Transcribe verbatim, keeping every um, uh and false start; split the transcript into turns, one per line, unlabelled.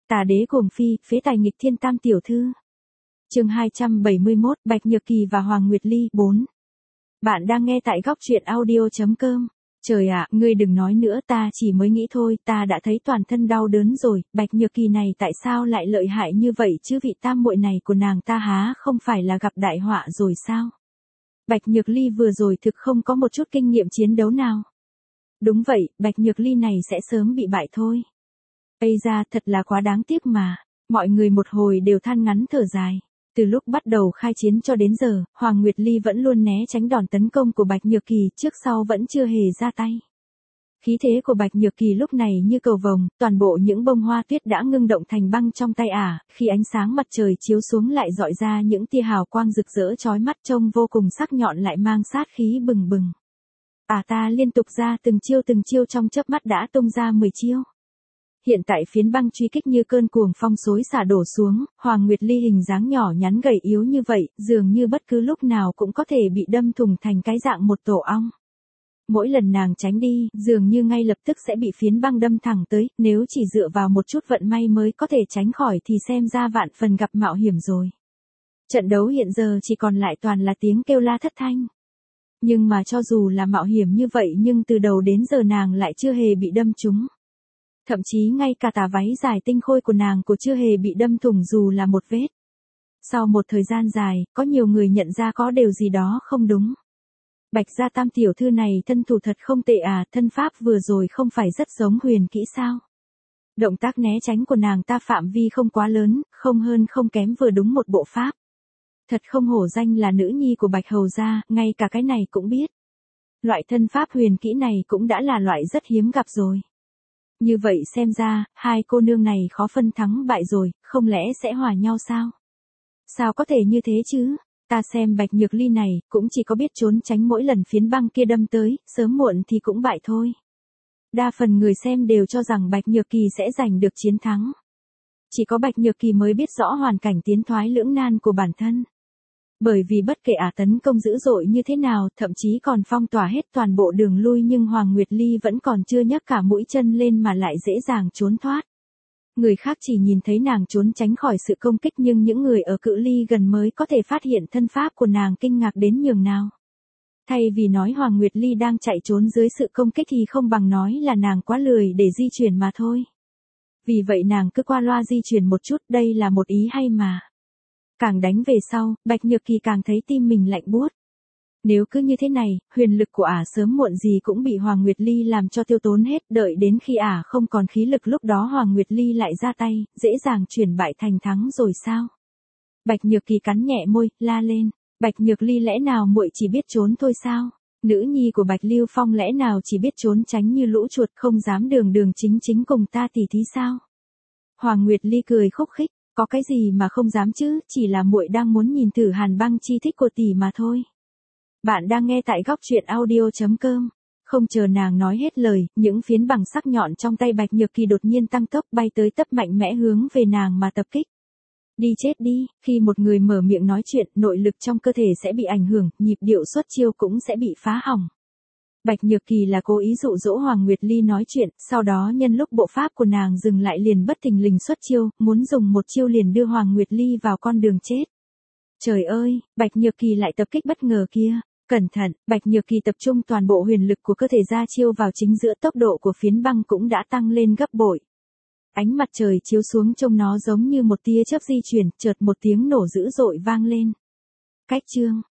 Tà đế cuồng phi, phế tài nghịch thiên tam tiểu thư. Chương hai trăm bảy mươi mốt, Bạch Nhược Kỳ và Hoàng Nguyệt Ly. bốn. Bạn đang nghe tại góc truyện audio chấm com. Trời ạ, ngươi đừng nói nữa, ta chỉ mới nghĩ thôi, ta đã thấy toàn thân đau đớn rồi, Bạch Nhược Kỳ này tại sao lại lợi hại như vậy chứ, vị tam muội này của nàng ta há không phải là gặp đại họa rồi sao? Bạch Nhược Ly vừa rồi thực không có một chút kinh nghiệm chiến đấu nào. Đúng vậy, Bạch Nhược Ly này sẽ sớm bị bại thôi. Ây ra, thật là quá đáng tiếc mà. Mọi người một hồi đều than ngắn thở dài. Từ lúc bắt đầu khai chiến cho đến giờ, Hoàng Nguyệt Ly vẫn luôn né tránh đòn tấn công của Bạch Nhược Kỳ, trước sau vẫn chưa hề ra tay. Khí thế của Bạch Nhược Kỳ lúc này như cầu vồng, toàn bộ những bông hoa tuyết đã ngưng động thành băng trong tay ả, khi ánh sáng mặt trời chiếu xuống lại dọi ra những tia hào quang rực rỡ chói mắt, trông vô cùng sắc nhọn lại mang sát khí bừng bừng. Ả ta liên tục ra từng chiêu từng chiêu, trong chớp mắt đã tung ra mười chiêu. Hiện tại phiến băng truy kích như cơn cuồng phong xối xả đổ xuống, Hoàng Nguyệt Ly hình dáng nhỏ nhắn gầy yếu như vậy, dường như bất cứ lúc nào cũng có thể bị đâm thủng thành cái dạng một tổ ong. Mỗi lần nàng tránh đi, dường như ngay lập tức sẽ bị phiến băng đâm thẳng tới, nếu chỉ dựa vào một chút vận may mới có thể tránh khỏi thì xem ra vạn phần gặp mạo hiểm rồi. Trận đấu hiện giờ chỉ còn lại toàn là tiếng kêu la thất thanh. Nhưng mà cho dù là mạo hiểm như vậy nhưng từ đầu đến giờ nàng lại chưa hề bị đâm trúng. Thậm chí ngay cả tà váy dài tinh khôi của nàng cũng chưa hề bị đâm thủng dù là một vết. Sau một thời gian dài, có nhiều người nhận ra có điều gì đó không đúng. Bạch gia tam tiểu thư này thân thủ thật không tệ à, thân pháp vừa rồi không phải rất giống huyền kỹ sao? Động tác né tránh của nàng ta phạm vi không quá lớn, không hơn không kém, vừa đúng một bộ pháp. Thật không hổ danh là nữ nhi của Bạch hầu gia, ngay cả cái này cũng biết. Loại thân pháp huyền kỹ này cũng đã là loại rất hiếm gặp rồi. Như vậy xem ra, hai cô nương này khó phân thắng bại rồi, không lẽ sẽ hòa nhau sao? Sao có thể như thế chứ? Ta xem Bạch Nhược Ly này, cũng chỉ có biết trốn tránh mỗi lần phiến băng kia đâm tới, sớm muộn thì cũng bại thôi. Đa phần người xem đều cho rằng Bạch Nhược Kỳ sẽ giành được chiến thắng. Chỉ có Bạch Nhược Kỳ mới biết rõ hoàn cảnh tiến thoái lưỡng nan của bản thân. Bởi vì bất kể ả tấn công dữ dội như thế nào, thậm chí còn phong tỏa hết toàn bộ đường lui, nhưng Hoàng Nguyệt Ly vẫn còn chưa nhấc cả mũi chân lên mà lại dễ dàng trốn thoát. Người khác chỉ nhìn thấy nàng trốn tránh khỏi sự công kích, nhưng những người ở cự ly gần mới có thể phát hiện thân pháp của nàng kinh ngạc đến nhường nào. Thay vì nói Hoàng Nguyệt Ly đang chạy trốn dưới sự công kích thì không bằng nói là nàng quá lười để di chuyển mà thôi. Vì vậy nàng cứ qua loa di chuyển một chút, đây là một ý hay mà. Càng đánh về sau, Bạch Nhược Kỳ càng thấy tim mình lạnh buốt. Nếu cứ như thế này, huyền lực của ả sớm muộn gì cũng bị Hoàng Nguyệt Ly làm cho tiêu tốn hết, đợi đến khi ả không còn khí lực lúc đó Hoàng Nguyệt Ly lại ra tay, dễ dàng chuyển bại thành thắng rồi sao? Bạch Nhược Kỳ cắn nhẹ môi, la lên, Bạch Nhược Ly lẽ nào muội chỉ biết trốn thôi sao? Nữ nhi của Bạch Lưu Phong lẽ nào chỉ biết trốn tránh như lũ chuột, không dám đường đường chính chính cùng ta tỉ thí sao? Hoàng Nguyệt Ly cười khúc khích, có cái gì mà không dám chứ, chỉ là muội đang muốn nhìn thử hàn băng chi thích của tỷ mà thôi. Bạn đang nghe tại góc truyện audio chấm com. Không chờ nàng nói hết lời, những phiến bằng sắc nhọn trong tay Bạch Nhược Kỳ đột nhiên tăng tốc bay tới tấp mạnh mẽ hướng về nàng mà tập kích. Đi chết đi, khi một người mở miệng nói chuyện, nội lực trong cơ thể sẽ bị ảnh hưởng, nhịp điệu xuất chiêu cũng sẽ bị phá hỏng. Bạch Nhược Kỳ là cố ý dụ dỗ Hoàng Nguyệt Ly nói chuyện, sau đó nhân lúc bộ pháp của nàng dừng lại liền bất thình lình xuất chiêu, muốn dùng một chiêu liền đưa Hoàng Nguyệt Ly vào con đường chết. Trời ơi, Bạch Nhược Kỳ lại tập kích bất ngờ kia. Cẩn thận, Bạch Nhược Kỳ tập trung toàn bộ huyền lực của cơ thể ra chiêu vào chính giữa, tốc độ của phiến băng cũng đã tăng lên gấp bội. Ánh mặt trời chiếu xuống trông nó giống như một tia chớp di chuyển, chợt một tiếng nổ dữ dội vang lên. Cách chương,